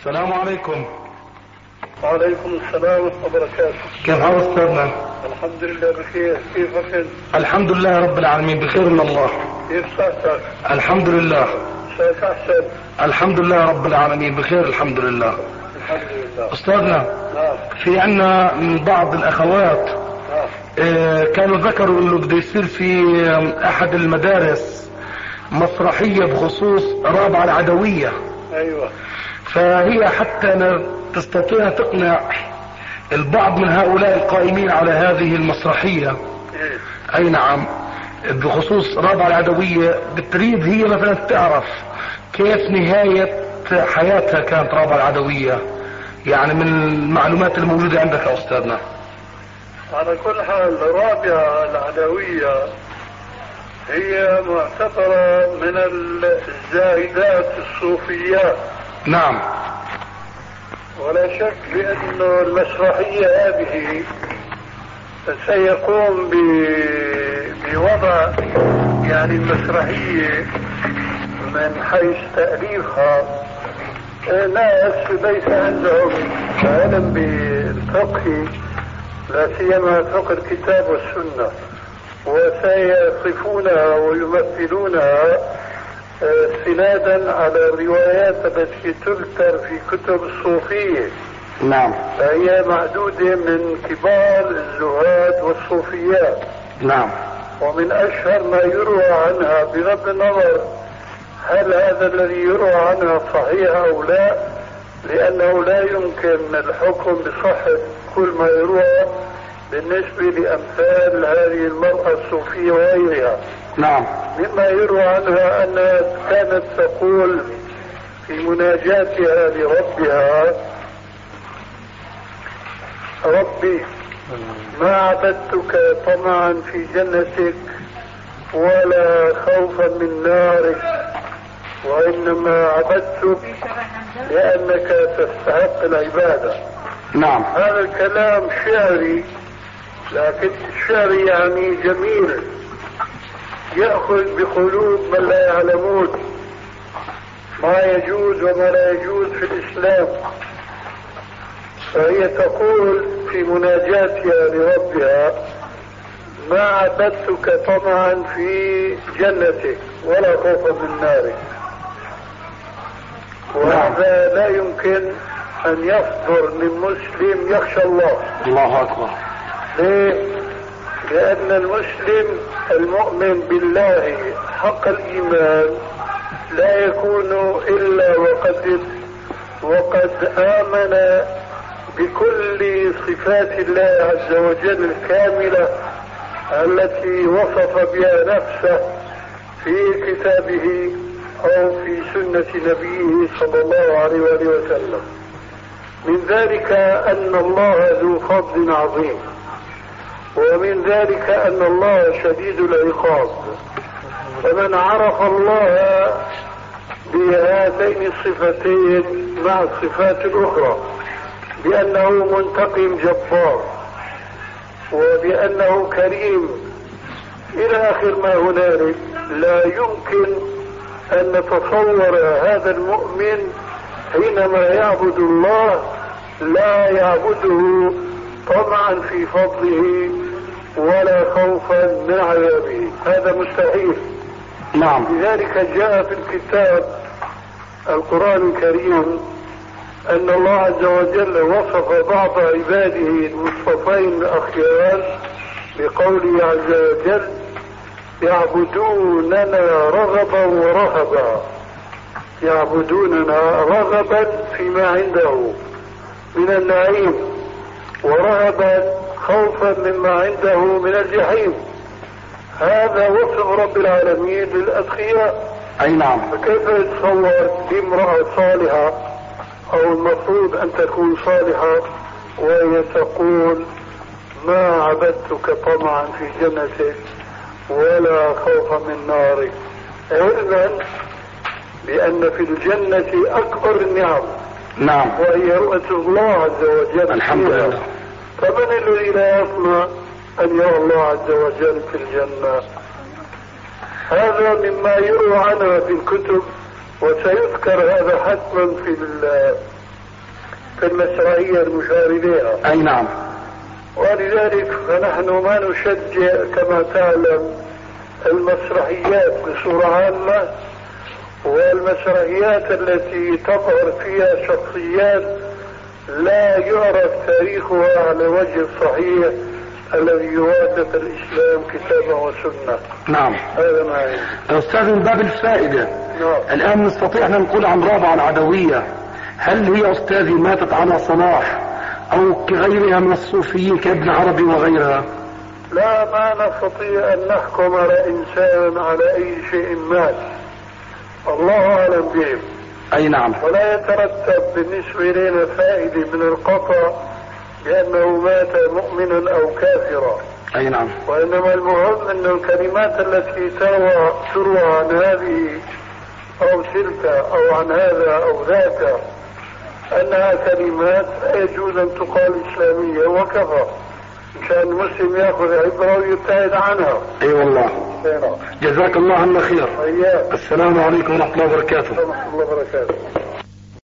السلام عليكم. وعليكم السلام ورحمة الله وبركاته. كيف حال أستاذنا؟ الحمد لله بخير، كيفك أنت؟ الحمد لله رب العالمين بخير من الله. كيف صحتك؟ الحمد لله. صحتك أحسن؟ الحمد لله رب العالمين بخير الحمد لله. الحمد لله. أستاذنا، نعم. في عنا من بعض الأخوات كانوا ذكروا إنه بده يصير في أحد المدارس مسرحية بخصوص رابعة العدوية. أيوة. فهي حتى تستطيع تقنع البعض من هؤلاء القائمين على هذه المسرحية. أي نعم، بخصوص رابعة العدوية بتريد هي مثلا تعرف كيف نهاية حياتها كانت رابعة العدوية، يعني من المعلومات الموجودة عندك يا أستاذنا. على كل حال رابعة العدوية هي معتبرة من الزاهدات الصوفيات. نعم. ولا شك بأنه المسرحية هذه سيقوم بوضع يعني المسرحية من حيث تأليفها ناس ليس عندهم علم بالفقه، لا سيما فقه الكتاب والسنة، وسيصفونها ويمثلونها استنادا على الروايات التي تذكر في كتب الصوفية. نعم. فهي معدودة من كبار الزهاد والصوفيات. نعم. ومن أشهر ما يروى عنها بغض النظر هل هذا الذي يروى عنها صحيح أو لا، لأنه لا يمكن الحكم بصحة كل ما يروى بالنسبة لأمثال هذه المرأة الصوفية وغيرها. نعم. مما يروى عنها أنها كانت تقول في مناجاتها لربها: ربي ما عبدتك طمعا في جنتك ولا خوفا من نارك، وإنما عبدتك لأنك تستحق العبادة. نعم. هذا الكلام شعري، لكن الشعر يعني جميل، يأخذ بقلوب من لا يعلمون ما يجوز وما لا يجوز في الإسلام. فهي تقول في مناجاتها لربها: ما عبدتك طمعا في جنتك ولا خوفا من نارك. وهذا لا يمكن أن يصدر من مسلم يخشى الله. الله أكبر. ليه؟ لأن المسلم المؤمن بالله حق الإيمان لا يكون إلا وقد آمن بكل صفات الله عز وجل الكاملة التي وصف بها نفسه في كتابه أو في سنة نبيه صلى الله عليه وآله وسلم. من ذلك أن الله ذو فضل عظيم، ومن ذلك أن الله شديد العقاب. فمن عرف الله بهاتين الصفتين مع الصفات الأخرى بأنه منتقم جبار وبأنه كريم إلى آخر ما هنالك، لا يمكن أن نتصور هذا المؤمن حينما يعبد الله لا يعبده طمعا في فضله ولا خوفا من عذابه، هذا مستحيل. نعم. لذلك جاء في الكتاب القرآن الكريم أن الله عز وجل وصف بعض عباده المصطفين الأخيار بقوله عز وجل: يعبدوننا رغبا ورهبا. يعبدوننا رغبا فيما عنده من النعيم، ورهبا خوفا مما عنده من الجحيم. هذا وصف رب العالمين للأتقياء. أي نعم. فكيف يتصور امرأة صالحة أو المفروض أن تكون صالحة وهي تقول: ما عبدتك طمعا في جنتك ولا خوفا من نارك، علما بأن في الجنة أكبر النعم. نعم. وهي رؤية الله عز وجل. الحمد لله. فمن الذي لا يطمع أن يرى الله عز وجل في الجنة؟ هذا مما يروى عنها في الكتب، وسيذكر هذا حتما في المسرحية المشار إليها. أي نعم. ولذلك فنحن ما نشجع كما تعلم المسرحيات بصورة عامة، والمسرحيات التي تظهر فيها شخصيات لا يعرف تاريخها على وجه الصحيح الذي يوافق الإسلام كتابه وسنة. نعم. هذا ما عندي. أستاذ من باب الفائدة. نعم. الآن نستطيع أن نقول عن رابعة العدوية هل هي أستاذي ماتت على صلاح أو كغيرها من الصوفيين كابن عربي وغيرها؟ لا، ما نستطيع أن نحكم على إنسان على أي شيء مات، الله أعلم بهم. أي نعم. ولا يترتب بالنسبة إلينا فائدة من القطع بأنه مات مؤمنا أو كافرا. أي نعم. وإنما المهم أن الكلمات التي تروى عن هذه أو تلك أو عن هذا أو ذاك أنها كلمات لا يجوز أن تقال إسلامية وكفى، مشان المسلم يأخذ عبرة ويبتعد عنها. أي والله. جزاك الله عنا خير. أيام. السلام عليكم ورحمة الله وبركاته. ورحمة الله وبركاته.